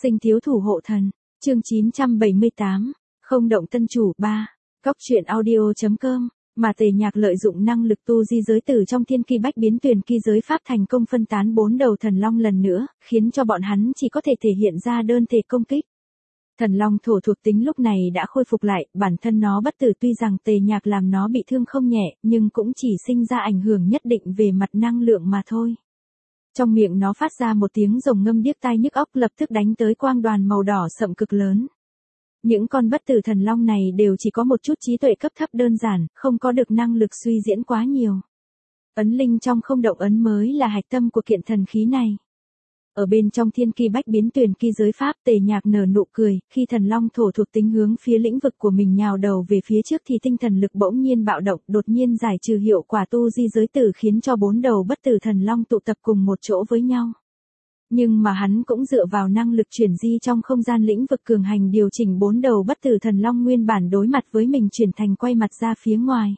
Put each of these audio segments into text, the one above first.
Sinh thiếu thủ hộ thần, chương 978, không động tân chủ 3, góc truyện audio.com, mà Tề Nhạc lợi dụng năng lực tu di giới tử trong thiên kỳ bách biến tuyển kỳ giới pháp thành công phân tán 4 đầu thần long lần nữa, khiến cho bọn hắn chỉ có thể thể hiện ra đơn thể công kích. Thần long thổ thuộc tính lúc này đã khôi phục lại, bản thân nó bất tử tuy rằng Tề Nhạc làm nó bị thương không nhẹ, nhưng cũng chỉ sinh ra ảnh hưởng nhất định về mặt năng lượng mà thôi. Trong miệng nó phát ra một tiếng rồng ngâm điếc tai nhức óc lập tức đánh tới quang đoàn màu đỏ sậm cực lớn. Những con bất tử thần long này đều chỉ có một chút trí tuệ cấp thấp đơn giản, không có được năng lực suy diễn quá nhiều. Ấn linh trong không động ấn mới là hạch tâm của kiện thần khí này. Ở bên trong thiên kỳ bách biến tuyển kỳ giới pháp, Tề Nhạc nở nụ cười, khi thần long thổ thuộc tính hướng phía lĩnh vực của mình nhào đầu về phía trước thì tinh thần lực bỗng nhiên bạo động, đột nhiên giải trừ hiệu quả tu di giới tử khiến cho 4 đầu bất tử thần long tụ tập cùng một chỗ với nhau. Nhưng mà hắn cũng dựa vào năng lực chuyển di trong không gian lĩnh vực cường hành điều chỉnh 4 đầu bất tử thần long nguyên bản đối mặt với mình chuyển thành quay mặt ra phía ngoài.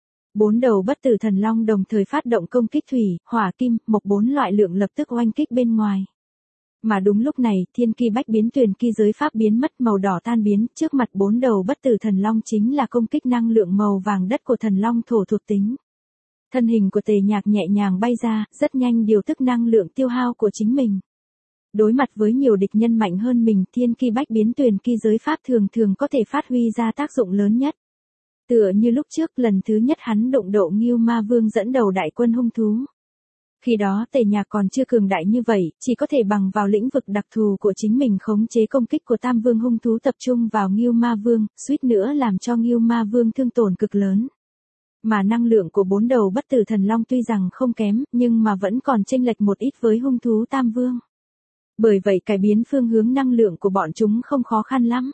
4 đầu bất tử thần long đồng thời phát động công kích thủy, hỏa kim, mộc 4 loại lượng lập tức oanh kích bên ngoài. Mà đúng lúc này, thiên kỳ bách biến tuyển kỳ giới pháp biến mất màu đỏ tan biến, trước mặt 4 đầu bất tử thần long chính là công kích năng lượng màu vàng đất của thần long thổ thuộc tính. Thân hình của Tề Nhạc nhẹ nhàng bay ra, rất nhanh điều tức năng lượng tiêu hao của chính mình. Đối mặt với nhiều địch nhân mạnh hơn mình, thiên kỳ bách biến tuyển kỳ giới pháp thường thường có thể phát huy ra tác dụng lớn nhất. Tựa như lúc trước lần thứ nhất hắn đụng độ Ngưu Ma Vương dẫn đầu đại quân hung thú. Khi đó Tề Nhạc còn chưa cường đại như vậy, chỉ có thể bằng vào lĩnh vực đặc thù của chính mình khống chế công kích của Tam Vương hung thú tập trung vào Ngưu Ma Vương, suýt nữa làm cho Ngưu Ma Vương thương tổn cực lớn. Mà năng lượng của 4 đầu bất tử thần long tuy rằng không kém, nhưng mà vẫn còn chênh lệch một ít với hung thú Tam Vương. Bởi vậy cải biến phương hướng năng lượng của bọn chúng không khó khăn lắm.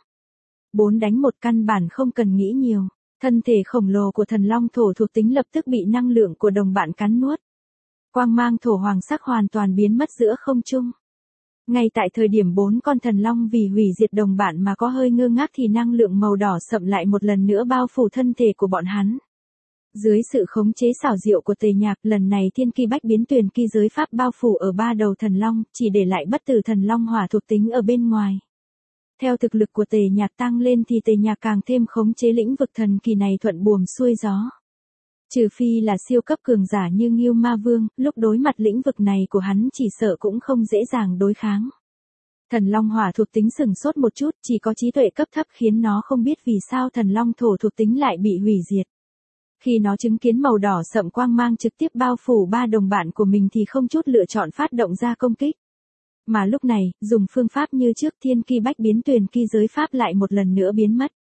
4 đánh 1 căn bản không cần nghĩ nhiều. Thân thể khổng lồ của thần long thổ thuộc tính lập tức bị năng lượng của đồng bạn cắn nuốt. Quang mang thổ hoàng sắc hoàn toàn biến mất giữa không trung. Ngay tại thời điểm 4 con thần long vì hủy diệt đồng bạn mà có hơi ngơ ngác thì năng lượng màu đỏ sậm lại một lần nữa bao phủ thân thể của bọn hắn. Dưới sự khống chế xảo diệu của Tề Nhạc, lần này thiên kỳ bách biến tuyển kỳ giới pháp bao phủ ở 3 đầu thần long, chỉ để lại bất tử thần long hỏa thuộc tính ở bên ngoài. Theo thực lực của Tề Nhạc tăng lên thì Tề Nhạc càng thêm khống chế lĩnh vực thần kỳ này thuận buồm xuôi gió. Trừ phi là siêu cấp cường giả như Ngưu Ma Vương, lúc đối mặt lĩnh vực này của hắn chỉ sợ cũng không dễ dàng đối kháng. Thần long hỏa thuộc tính sừng sốt một chút, chỉ có trí tuệ cấp thấp khiến nó không biết vì sao thần long thổ thuộc tính lại bị hủy diệt. Khi nó chứng kiến màu đỏ sậm quang mang trực tiếp bao phủ 3 đồng bạn của mình thì không chút lựa chọn phát động ra công kích. Mà lúc này, dùng phương pháp như trước thiên kỳ bách biến tuyển kỳ giới pháp lại một lần nữa biến mất.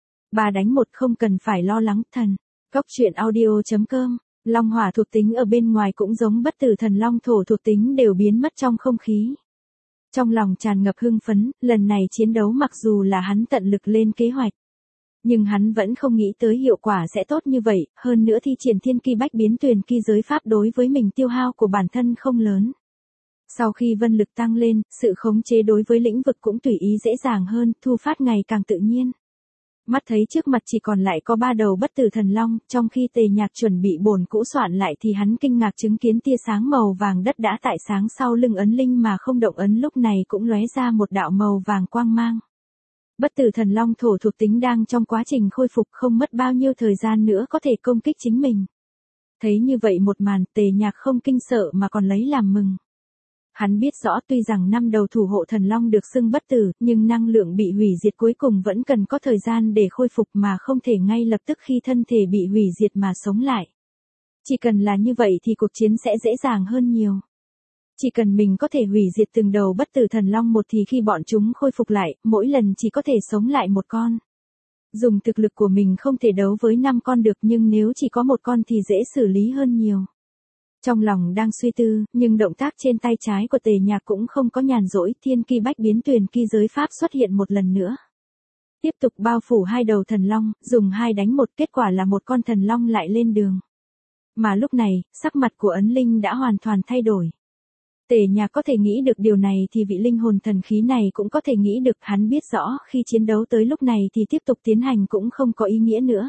3 đánh 1 không cần phải lo lắng thần. Góc truyện audio.com, long hỏa thuộc tính ở bên ngoài cũng giống bất tử thần long thổ thuộc tính đều biến mất trong không khí. Trong lòng tràn ngập hưng phấn, lần này chiến đấu mặc dù là hắn tận lực lên kế hoạch. Nhưng hắn vẫn không nghĩ tới hiệu quả sẽ tốt như vậy, hơn nữa thi triển thiên kỳ bách biến tuyển kỳ giới pháp đối với mình tiêu hao của bản thân không lớn. Sau khi vân lực tăng lên, sự khống chế đối với lĩnh vực cũng tùy ý dễ dàng hơn, thu phát ngày càng tự nhiên. Mắt thấy trước mặt chỉ còn lại có 3 đầu bất tử thần long, trong khi Tề Nhạc chuẩn bị bổn cũ soạn lại thì hắn kinh ngạc chứng kiến tia sáng màu vàng đất đã tại sáng sau lưng ấn linh mà không động ấn lúc này cũng lóe ra một đạo màu vàng quang mang. Bất tử thần long thổ thuộc tính đang trong quá trình khôi phục không mất bao nhiêu thời gian nữa có thể công kích chính mình. Thấy như vậy một màn Tề Nhạc không kinh sợ mà còn lấy làm mừng. Hắn biết rõ tuy rằng 5 đầu thủ hộ thần long được xưng bất tử, nhưng năng lượng bị hủy diệt cuối cùng vẫn cần có thời gian để khôi phục mà không thể ngay lập tức khi thân thể bị hủy diệt mà sống lại. Chỉ cần là như vậy thì cuộc chiến sẽ dễ dàng hơn nhiều. Chỉ cần mình có thể hủy diệt từng đầu bất tử thần long một thì khi bọn chúng khôi phục lại, mỗi lần chỉ có thể sống lại một con. Dùng thực lực của mình không thể đấu với 5 con được nhưng nếu chỉ có một con thì dễ xử lý hơn nhiều. Trong lòng đang suy tư, nhưng động tác trên tay trái của Tề Nhạc cũng không có nhàn rỗi, thiên kỳ bách biến tuyển kỳ giới pháp xuất hiện một lần nữa. Tiếp tục bao phủ 2 đầu thần long, dùng 2 đánh 1, kết quả là một con thần long lại lên đường. Mà lúc này, sắc mặt của ấn linh đã hoàn toàn thay đổi. Tề Nhạc có thể nghĩ được điều này thì vị linh hồn thần khí này cũng có thể nghĩ được, hắn biết rõ khi chiến đấu tới lúc này thì tiếp tục tiến hành cũng không có ý nghĩa nữa.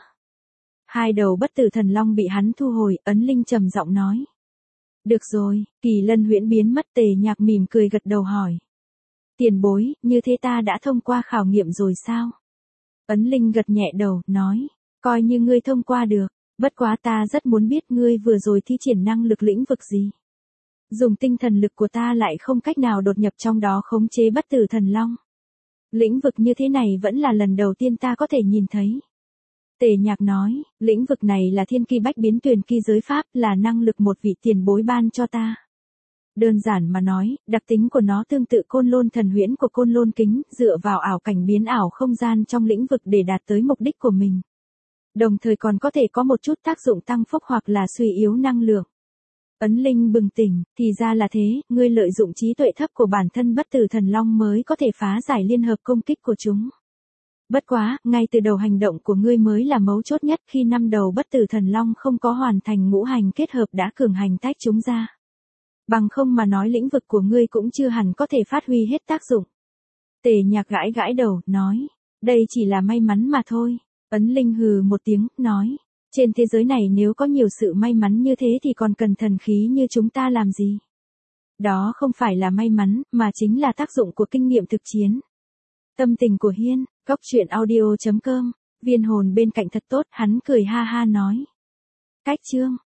2 đầu bất tử thần long bị hắn thu hồi, ấn linh trầm giọng nói. Được rồi, Kỳ Lân huyễn biến mất. Tề Nhạc mỉm cười gật đầu hỏi. Tiền bối, như thế ta đã thông qua khảo nghiệm rồi sao? Ấn Linh gật nhẹ đầu, nói, coi như ngươi thông qua được, bất quá ta rất muốn biết ngươi vừa rồi thi triển năng lực lĩnh vực gì. Dùng tinh thần lực của ta lại không cách nào đột nhập trong đó khống chế bất tử thần long. Lĩnh vực như thế này vẫn là lần đầu tiên ta có thể nhìn thấy. Tề Nhạc nói, lĩnh vực này là thiên kỳ bách biến tuyền kỳ giới pháp, là năng lực một vị tiền bối ban cho ta. Đơn giản mà nói, đặc tính của nó tương tự côn lôn thần huyễn của côn lôn kính, dựa vào ảo cảnh biến ảo không gian trong lĩnh vực để đạt tới mục đích của mình. Đồng thời còn có thể có một chút tác dụng tăng phúc hoặc là suy yếu năng lượng. Ấn Linh bừng tỉnh, thì ra là thế, ngươi lợi dụng trí tuệ thấp của bản thân bất tử thần long mới có thể phá giải liên hợp công kích của chúng. Bất quá, ngay từ đầu hành động của ngươi mới là mấu chốt nhất, khi năm đầu bất tử thần long không có hoàn thành ngũ hành kết hợp đã cường hành tách chúng ra. Bằng không mà nói lĩnh vực của ngươi cũng chưa hẳn có thể phát huy hết tác dụng. Tề Nhạc gãi gãi đầu, nói, đây chỉ là may mắn mà thôi. Ấn Linh hừ một tiếng, nói, trên thế giới này nếu có nhiều sự may mắn như thế thì còn cần thần khí như chúng ta làm gì? Đó không phải là may mắn, mà chính là tác dụng của kinh nghiệm thực chiến. Tâm tình của Hiên, góc truyện audio.com, viên hồn bên cạnh thật tốt, hắn cười ha ha nói. Cách chương.